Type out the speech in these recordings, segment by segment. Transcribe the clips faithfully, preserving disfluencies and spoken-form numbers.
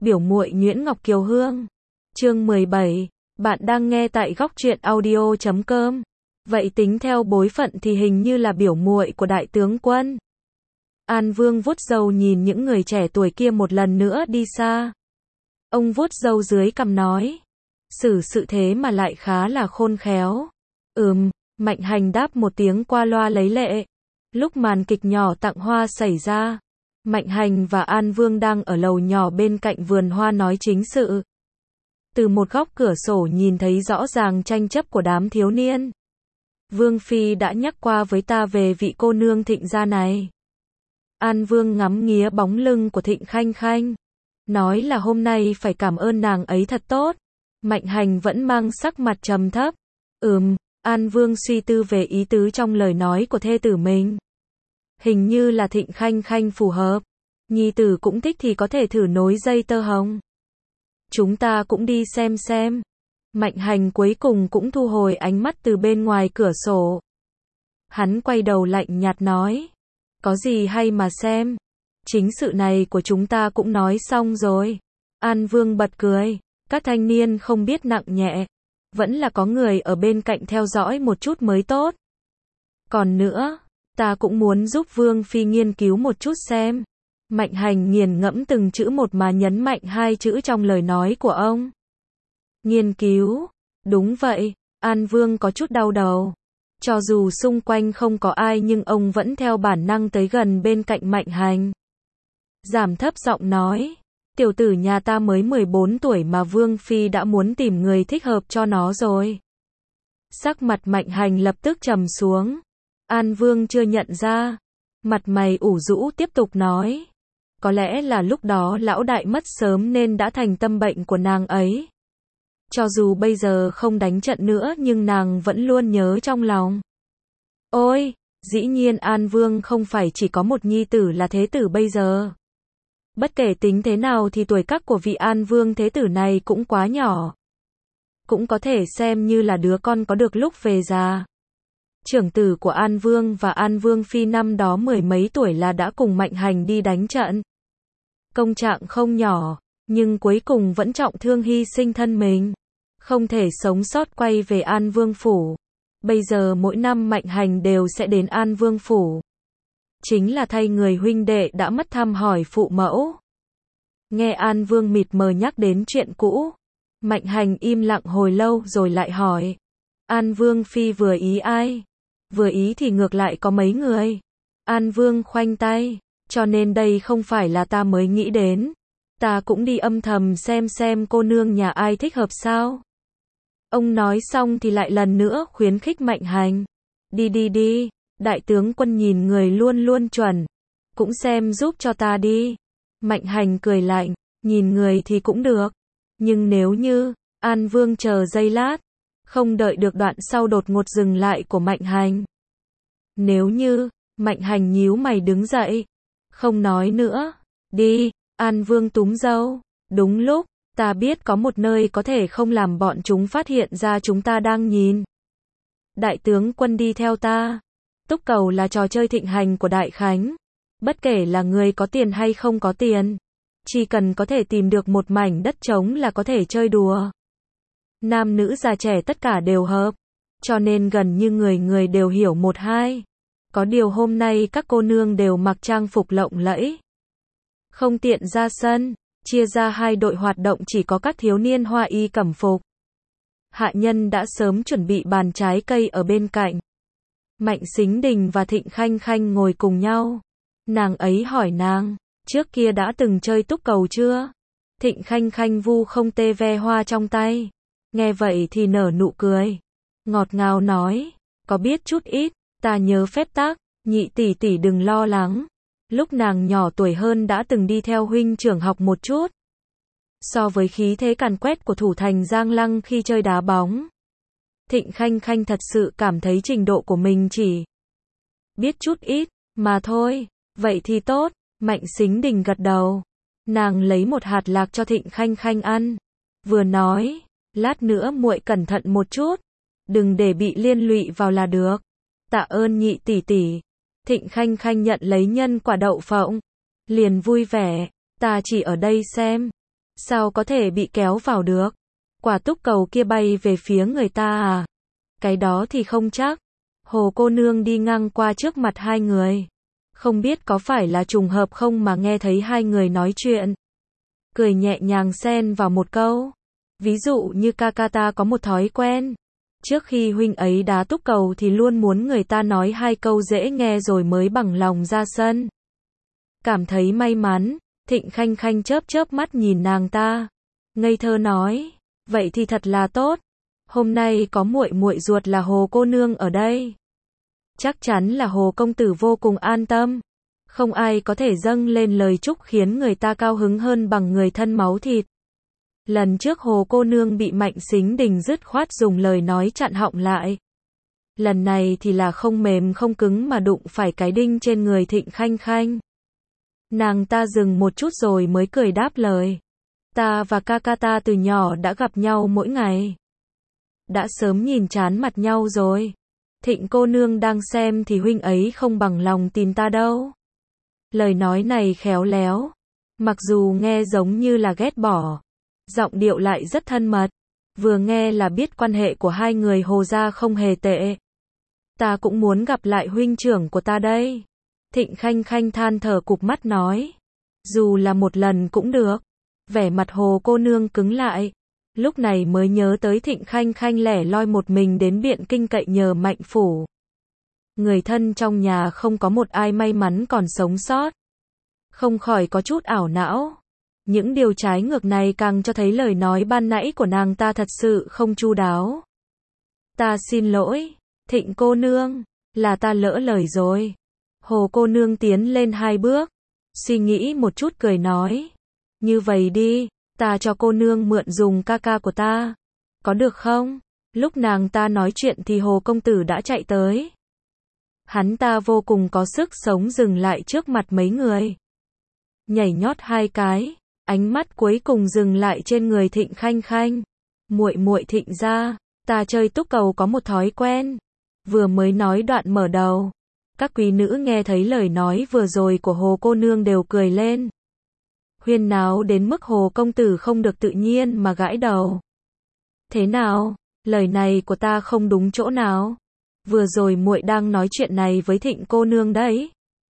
Biểu muội Nguyễn Ngọc Kiều Hương. Chương mười bảy. Bạn đang nghe tại góc truyện audio chấm com. Vậy tính theo bối phận thì hình như là biểu muội của đại tướng quân. An Vương vuốt râu nhìn những người trẻ tuổi kia một lần nữa đi xa. Ông vuốt râu dưới cằm nói. Xử sự thế mà lại khá là khôn khéo. Ừm, Mạnh Hành đáp một tiếng qua loa lấy lệ. Lúc màn kịch nhỏ tặng hoa xảy ra, Mạnh Hành và An Vương đang ở lầu nhỏ bên cạnh vườn hoa nói chính sự. Từ một góc cửa sổ nhìn thấy rõ ràng tranh chấp của đám thiếu niên. Vương Phi đã nhắc qua với ta về vị cô nương Thịnh gia này. An Vương ngắm nghía bóng lưng của Thịnh Khanh Khanh. Nói là hôm nay phải cảm ơn nàng ấy thật tốt. Mạnh Hành vẫn mang sắc mặt trầm thấp. Ừm, An Vương suy tư về ý tứ trong lời nói của thê tử mình. Hình như là Thịnh Khanh Khanh phù hợp. Nhi tử cũng thích thì có thể thử nối dây tơ hồng. Chúng ta cũng đi xem xem. Mạnh Hành cuối cùng cũng thu hồi ánh mắt từ bên ngoài cửa sổ. Hắn quay đầu lạnh nhạt nói. Có gì hay mà xem. Chính sự này của chúng ta cũng nói xong rồi. An Vương bật cười. Các thanh niên không biết nặng nhẹ. Vẫn là có người ở bên cạnh theo dõi một chút mới tốt. Còn nữa, ta cũng muốn giúp Vương Phi nghiên cứu một chút xem. Mạnh Hành nghiền ngẫm từng chữ một mà nhấn mạnh hai chữ trong lời nói của ông. Nghiên cứu. Đúng vậy, An Vương có chút đau đầu. Cho dù xung quanh không có ai nhưng ông vẫn theo bản năng tới gần bên cạnh Mạnh Hành. Giảm thấp giọng nói. Tiểu tử nhà ta mới mười bốn tuổi mà Vương Phi đã muốn tìm người thích hợp cho nó rồi. Sắc mặt Mạnh Hành lập tức trầm xuống. An Vương chưa nhận ra. Mặt mày ủ rũ tiếp tục nói. Có lẽ là lúc đó lão đại mất sớm nên đã thành tâm bệnh của nàng ấy. Cho dù bây giờ không đánh trận nữa nhưng nàng vẫn luôn nhớ trong lòng. Ôi, dĩ nhiên An Vương không phải chỉ có một nhi tử là thế tử bây giờ. Bất kể tính thế nào thì tuổi tác của vị An Vương thế tử này cũng quá nhỏ. Cũng có thể xem như là đứa con có được lúc về già. Trưởng tử của An Vương và An Vương Phi năm đó mười mấy tuổi là đã cùng Mạnh Hành đi đánh trận. Công trạng không nhỏ, nhưng cuối cùng vẫn trọng thương hy sinh thân mình. Không thể sống sót quay về An Vương Phủ. Bây giờ mỗi năm Mạnh Hành đều sẽ đến An Vương Phủ. Chính là thay người huynh đệ đã mất thăm hỏi phụ mẫu. Nghe An Vương mịt mờ nhắc đến chuyện cũ. Mạnh Hành im lặng hồi lâu rồi lại hỏi. An Vương Phi vừa ý ai? Vừa ý thì ngược lại có mấy người. An Vương khoanh tay. Cho nên đây không phải là ta mới nghĩ đến. Ta cũng đi âm thầm xem xem cô nương nhà ai thích hợp sao. Ông nói xong thì lại lần nữa khuyến khích Mạnh Hành. Đi đi đi. Đại tướng quân nhìn người luôn luôn chuẩn. Cũng xem giúp cho ta đi. Mạnh Hành cười lạnh. Nhìn người thì cũng được. Nhưng nếu như, An Vương chờ giây lát. Không đợi được đoạn sau đột ngột dừng lại của Mạnh Hành. Nếu như, Mạnh Hành nhíu mày đứng dậy. Không nói nữa. Đi, An Vương túm râu. Đúng lúc, ta biết có một nơi có thể không làm bọn chúng phát hiện ra chúng ta đang nhìn. Đại tướng quân đi theo ta. Túc cầu là trò chơi thịnh hành của Đại Khánh. Bất kể là người có tiền hay không có tiền. Chỉ cần có thể tìm được một mảnh đất trống là có thể chơi đùa. Nam nữ già trẻ tất cả đều hợp. Cho nên gần như người người đều hiểu một hai. Có điều hôm nay các cô nương đều mặc trang phục lộng lẫy. Không tiện ra sân. Chia ra hai đội hoạt động chỉ có các thiếu niên hoa y cẩm phục. Hạ nhân đã sớm chuẩn bị bàn trái cây ở bên cạnh. Mạnh Sính Đình và Thịnh Khanh Khanh ngồi cùng nhau. Nàng ấy hỏi nàng, trước kia đã từng chơi túc cầu chưa? Thịnh Khanh Khanh vu không tê ve hoa trong tay. Nghe vậy thì nở nụ cười. Ngọt ngào nói, có biết chút ít, ta nhớ phép tắc, nhị tỷ tỷ đừng lo lắng. Lúc nàng nhỏ tuổi hơn đã từng đi theo huynh trưởng học một chút. So với khí thế càn quét của thủ thành Giang Lăng khi chơi đá bóng. Thịnh Khanh Khanh thật sự cảm thấy trình độ của mình chỉ biết chút ít, mà thôi. Vậy thì tốt, Mạnh Sính Đình gật đầu. Nàng lấy một hạt lạc cho Thịnh Khanh Khanh ăn. Vừa nói, lát nữa muội cẩn thận một chút. Đừng để bị liên lụy vào là được. Tạ ơn nhị tỷ tỷ. Thịnh Khanh Khanh nhận lấy nhân quả đậu phộng. Liền vui vẻ, ta chỉ ở đây xem. Sao có thể bị kéo vào được? Quả túc cầu kia bay về phía người ta à? Cái đó thì không chắc. Hồ cô nương đi ngang qua trước mặt hai người. Không biết có phải là trùng hợp không mà nghe thấy hai người nói chuyện. Cười nhẹ nhàng xen vào một câu. Ví dụ như ca ca ta có một thói quen. Trước khi huynh ấy đá túc cầu thì luôn muốn người ta nói hai câu dễ nghe rồi mới bằng lòng ra sân. Cảm thấy may mắn, Thịnh Khanh Khanh chớp chớp mắt nhìn nàng ta. Ngây thơ nói, vậy thì thật là tốt. Hôm nay có muội muội ruột là Hồ cô nương ở đây. Chắc chắn là Hồ công tử vô cùng an tâm. Không ai có thể dâng lên lời chúc khiến người ta cao hứng hơn bằng người thân máu thịt. Lần trước Hồ cô nương bị Mạnh Sính Đình dứt khoát dùng lời nói chặn họng lại. Lần này thì là không mềm không cứng mà đụng phải cái đinh trên người Thịnh Khanh Khanh. Nàng ta dừng một chút rồi mới cười đáp lời. Ta và ca ca ta từ nhỏ đã gặp nhau mỗi ngày. Đã sớm nhìn chán mặt nhau rồi. Thịnh cô nương đang xem thì huynh ấy không bằng lòng tìm ta đâu. Lời nói này khéo léo. Mặc dù nghe giống như là ghét bỏ. Giọng điệu lại rất thân mật. Vừa nghe là biết quan hệ của hai người Hồ gia không hề tệ. Ta cũng muốn gặp lại huynh trưởng của ta đây. Thịnh Khanh Khanh than thở cụp mắt nói. Dù là một lần cũng được. Vẻ mặt Hồ cô nương cứng lại. Lúc này mới nhớ tới Thịnh Khanh Khanh lẻ loi một mình đến Biện Kinh cậy nhờ Mạnh phủ. Người thân trong nhà không có một ai may mắn còn sống sót. Không khỏi có chút ảo não. Những điều trái ngược này càng cho thấy lời nói ban nãy của nàng ta thật sự không chu đáo. Ta xin lỗi, Thịnh cô nương, là ta lỡ lời rồi. Hồ cô nương tiến lên hai bước, suy nghĩ một chút cười nói. Như vậy đi, ta cho cô nương mượn dùng ca ca của ta. Có được không? Lúc nàng ta nói chuyện thì Hồ công tử đã chạy tới. Hắn ta vô cùng có sức sống dừng lại trước mặt mấy người. Nhảy nhót hai cái, ánh mắt cuối cùng dừng lại trên người Thịnh Khanh Khanh. Muội muội Thịnh gia, ta chơi túc cầu có một thói quen. Vừa mới nói đoạn mở đầu. Các quý nữ nghe thấy lời nói vừa rồi của Hồ cô nương đều cười lên. Huyên náo đến mức Hồ công tử không được tự nhiên mà gãi đầu. Thế nào? Lời này của ta không đúng chỗ nào? Vừa rồi muội đang nói chuyện này với Thịnh cô nương đấy.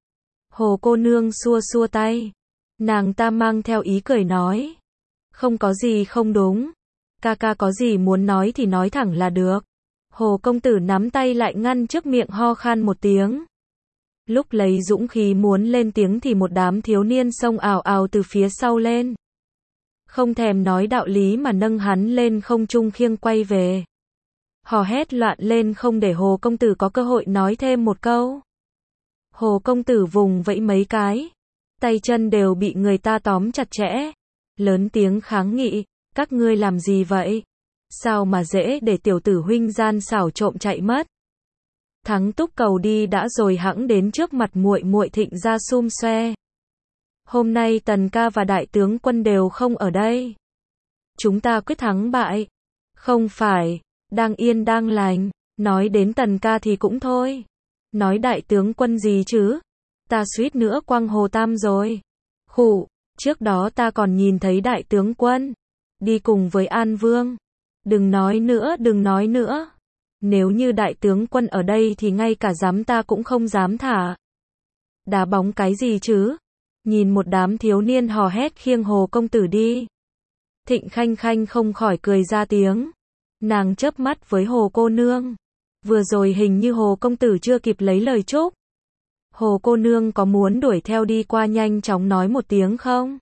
Hồ cô nương xua xua tay. Nàng ta mang theo ý cười nói. Không có gì không đúng. Ca ca có gì muốn nói thì nói thẳng là được. Hồ công tử nắm tay lại ngăn trước miệng ho khan một tiếng. Lúc lấy dũng khí muốn lên tiếng thì một đám thiếu niên xông ào ào từ phía sau lên. Không thèm nói đạo lý mà nâng hắn lên không trung khiêng quay về. Hò hét loạn lên không để Hồ công tử có cơ hội nói thêm một câu. Hồ công tử vùng vẫy mấy cái. Tay chân đều bị người ta tóm chặt chẽ. Lớn tiếng kháng nghị. Các ngươi làm gì vậy? Sao mà dễ để tiểu tử huynh gian xảo trộm chạy mất? Thắng túc cầu đi đã rồi hẵng đến trước mặt muội muội Thịnh gia xum xoe. Hôm nay Tần ca và đại tướng quân đều không ở đây. Chúng ta quyết thắng bại. Không phải, đang yên đang lành. Nói đến Tần ca thì cũng thôi. Nói đại tướng quân gì chứ? Ta suýt nữa quăng Hồ Tam rồi. Khụ, trước đó ta còn nhìn thấy đại tướng quân. Đi cùng với An Vương. Đừng nói nữa, đừng nói nữa. Nếu như đại tướng quân ở đây thì ngay cả dám ta cũng không dám thả. Đá bóng cái gì chứ? Nhìn một đám thiếu niên hò hét khiêng Hồ công tử đi. Thịnh Khanh Khanh không khỏi cười ra tiếng. Nàng chớp mắt với Hồ cô nương. Vừa rồi hình như Hồ công tử chưa kịp lấy lời chúc. Hồ cô nương có muốn đuổi theo đi qua nhanh chóng nói một tiếng không?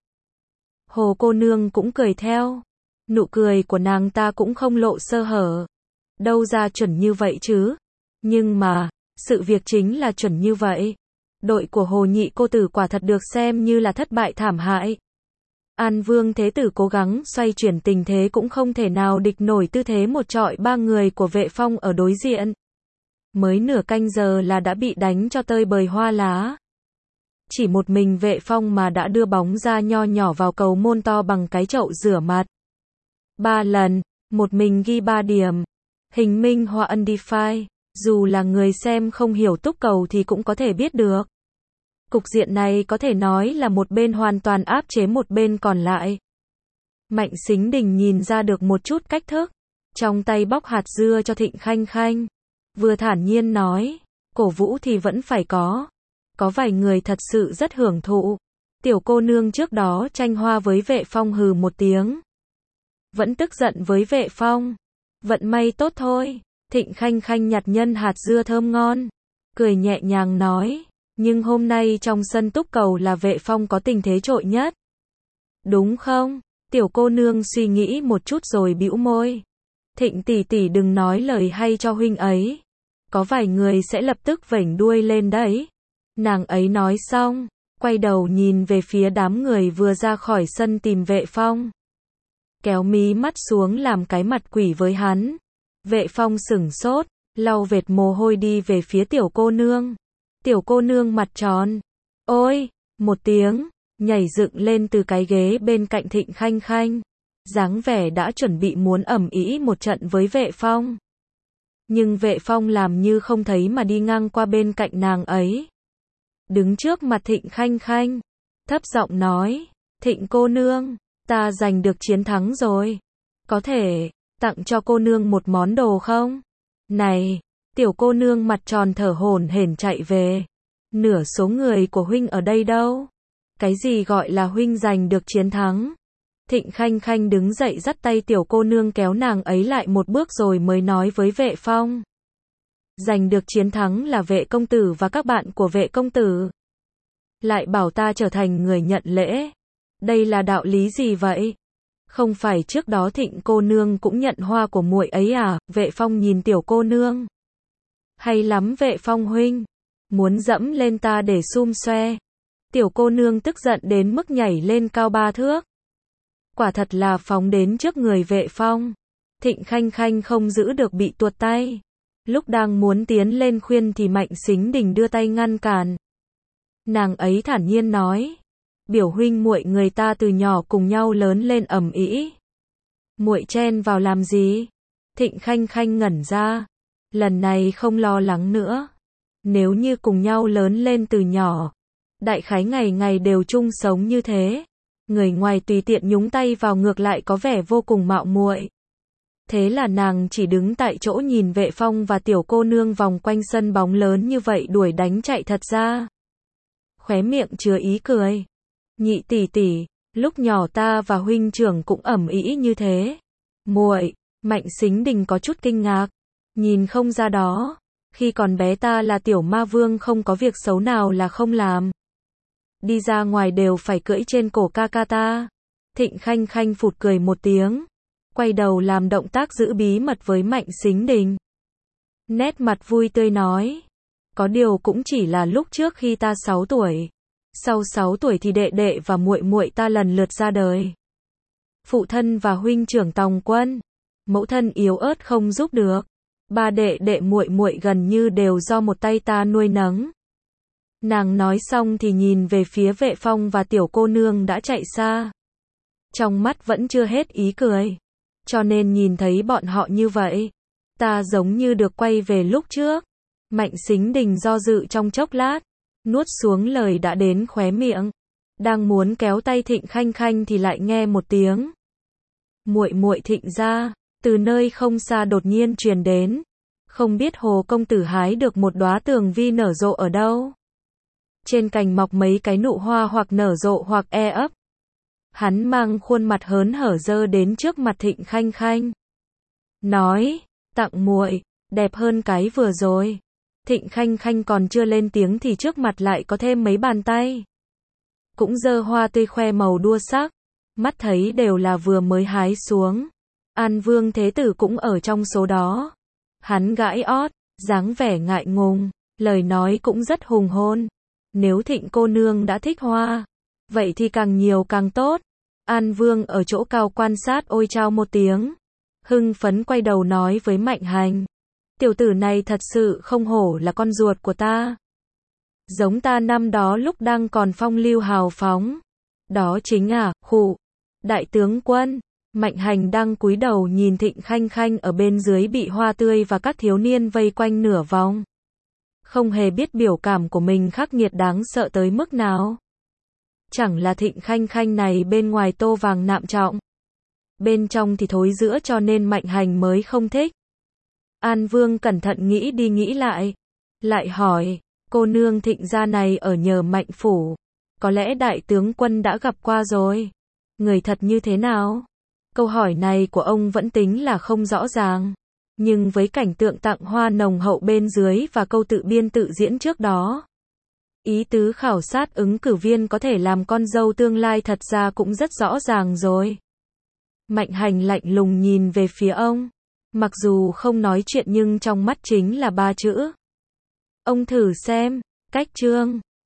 Hồ cô nương cũng cười theo. Nụ cười của nàng ta cũng không lộ sơ hở. Đâu ra chuẩn như vậy chứ? Nhưng mà, sự việc chính là chuẩn như vậy. Đội của Hồ nhị cô tử quả thật được xem như là thất bại thảm hại. An Vương thế tử cố gắng xoay chuyển tình thế cũng không thể nào địch nổi tư thế một trọi ba người của Vệ Phong ở đối diện. Mới nửa canh giờ là đã bị đánh cho tơi bời hoa lá. Chỉ một mình Vệ Phong mà đã đưa bóng ra nho nhỏ vào cầu môn to bằng cái chậu rửa mặt. Ba lần, một mình ghi ba điểm. Hình minh họa undefined, dù là người xem không hiểu túc cầu thì cũng có thể biết được. Cục diện này có thể nói là một bên hoàn toàn áp chế một bên còn lại. Mạnh Sính Đình nhìn ra được một chút cách thức, trong tay bóc hạt dưa cho Thịnh Khanh Khanh, vừa thản nhiên nói, cổ vũ thì vẫn phải có. Có vài người thật sự rất hưởng thụ. Tiểu cô nương trước đó tranh hoa với Vệ Phong hừ một tiếng. Vẫn tức giận với Vệ Phong. Vận may tốt thôi. Thịnh Khanh Khanh nhặt nhân hạt dưa thơm ngon, cười nhẹ nhàng nói, nhưng hôm nay trong sân túc cầu là Vệ Phong có tình thế trội nhất. Đúng không? Tiểu cô nương suy nghĩ một chút rồi bĩu môi. Thịnh tỷ tỷ đừng nói lời hay cho huynh ấy. Có vài người sẽ lập tức vểnh đuôi lên đấy. Nàng ấy nói xong, quay đầu nhìn về phía đám người vừa ra khỏi sân tìm Vệ Phong. Kéo mí mắt xuống làm cái mặt quỷ với hắn. Vệ Phong sửng sốt, lau vệt mồ hôi đi về phía tiểu cô nương. Tiểu cô nương mặt tròn. Ôi, một tiếng, nhảy dựng lên từ cái ghế bên cạnh Thịnh Khanh Khanh. Dáng vẻ đã chuẩn bị muốn ầm ĩ một trận với Vệ Phong. Nhưng Vệ Phong làm như không thấy mà đi ngang qua bên cạnh nàng ấy. Đứng trước mặt Thịnh Khanh Khanh, thấp giọng nói, Thịnh cô nương, ta giành được chiến thắng rồi. Có thể tặng cho cô nương một món đồ không? Này, tiểu cô nương mặt tròn thở hổn hển chạy về. Nửa số người của huynh ở đây đâu? Cái gì gọi là huynh giành được chiến thắng? Thịnh Khanh Khanh đứng dậy dắt tay tiểu cô nương kéo nàng ấy lại một bước rồi mới nói với Vệ Phong. Giành được chiến thắng là Vệ công tử và các bạn của Vệ công tử. Lại bảo ta trở thành người nhận lễ. Đây là đạo lý gì vậy? Không phải trước đó Thịnh cô nương cũng nhận hoa của muội ấy à? Vệ Phong nhìn tiểu cô nương. Hay lắm Vệ Phong huynh, muốn dẫm lên ta để xum xoe. Tiểu cô nương tức giận đến mức nhảy lên cao ba thước. Quả thật là phóng đến trước người Vệ Phong. Thịnh Khanh Khanh không giữ được bị tuột tay. Lúc đang muốn tiến lên khuyên thì Mạnh Sính Đình đưa tay ngăn cản. Nàng ấy thản nhiên nói, biểu huynh muội người ta từ nhỏ cùng nhau lớn lên ầm ĩ. Muội chen vào làm gì? Thịnh Khanh Khanh ngẩn ra, lần này không lo lắng nữa. Nếu như cùng nhau lớn lên từ nhỏ, đại khái ngày ngày đều chung sống như thế, người ngoài tùy tiện nhúng tay vào ngược lại có vẻ vô cùng mạo muội. Thế là nàng chỉ đứng tại chỗ nhìn Vệ Phong và tiểu cô nương vòng quanh sân bóng lớn như vậy đuổi đánh chạy thật ra. Khóe miệng chứa ý cười. Nhị tỷ tỷ, lúc nhỏ ta và huynh trưởng cũng ầm ĩ như thế. Muội, Mạnh Sính Đình có chút kinh ngạc. Nhìn không ra đó, khi còn bé ta là tiểu ma vương không có việc xấu nào là không làm. Đi ra ngoài đều phải cưỡi trên cổ ca ca ta. Thịnh Khanh Khanh phụt cười một tiếng, quay đầu làm động tác giữ bí mật với Mạnh Sính Đình. Nét mặt vui tươi nói, có điều cũng chỉ là lúc trước khi ta sáu tuổi. Sau sáu tuổi thì đệ đệ và muội muội ta lần lượt ra đời. Phụ thân và huynh trưởng tòng quân, mẫu thân yếu ớt không giúp được. Ba đệ đệ muội muội gần như đều do một tay ta nuôi nấng. Nàng nói xong thì nhìn về phía Vệ Phong và tiểu cô nương đã chạy xa. Trong mắt vẫn chưa hết ý cười. Cho nên nhìn thấy bọn họ như vậy, ta giống như được quay về lúc trước. Mạnh Sính Đình do dự trong chốc lát, nuốt xuống lời đã đến khóe miệng. Đang muốn kéo tay Thịnh Khanh Khanh thì lại nghe một tiếng. Muội muội Thịnh gia, từ nơi không xa đột nhiên truyền đến. Không biết Hồ công tử hái được một đóa tường vi nở rộ ở đâu. Trên cành mọc mấy cái nụ hoa hoặc nở rộ hoặc e ấp. Hắn mang khuôn mặt hớn hở dơ đến trước mặt Thịnh Khanh Khanh. Nói, tặng muội, đẹp hơn cái vừa rồi. Thịnh Khanh Khanh còn chưa lên tiếng thì trước mặt lại có thêm mấy bàn tay. Cũng dơ hoa tươi khoe màu đua sắc. Mắt thấy đều là vừa mới hái xuống. An Vương Thế Tử cũng ở trong số đó. Hắn gãi ót, dáng vẻ ngại ngùng, lời nói cũng rất hùng hồn. Nếu Thịnh cô nương đã thích hoa, vậy thì càng nhiều càng tốt. An Vương ở chỗ cao quan sát ôi chao một tiếng. Hưng phấn quay đầu nói với Mạnh Hành. Tiểu tử này thật sự không hổ là con ruột của ta. Giống ta năm đó lúc đang còn phong lưu hào phóng. Đó chính à, khụ. Đại tướng quân. Mạnh Hành đang cúi đầu nhìn Thịnh Khanh Khanh ở bên dưới bị hoa tươi và các thiếu niên vây quanh nửa vòng. Không hề biết biểu cảm của mình khắc nghiệt đáng sợ tới mức nào. Chẳng là Thịnh Khanh Khanh này bên ngoài tô vàng nạm trọng. bên trong thì thối giữa cho nên Mạnh Hành mới không thích. An Vương cẩn thận nghĩ đi nghĩ lại, lại hỏi, cô nương Thịnh gia này ở nhờ Mạnh phủ, có lẽ đại tướng quân đã gặp qua rồi. Người thật như thế nào? Câu hỏi này của ông vẫn tính là không rõ ràng, nhưng với cảnh tượng tặng hoa nồng hậu bên dưới và câu tự biên tự diễn trước đó, ý tứ khảo sát ứng cử viên có thể làm con dâu tương lai thật ra cũng rất rõ ràng rồi. Mạnh Hành lạnh lùng nhìn về phía ông, mặc dù không nói chuyện nhưng trong mắt chính là ba chữ. Ông thử xem, cách trương.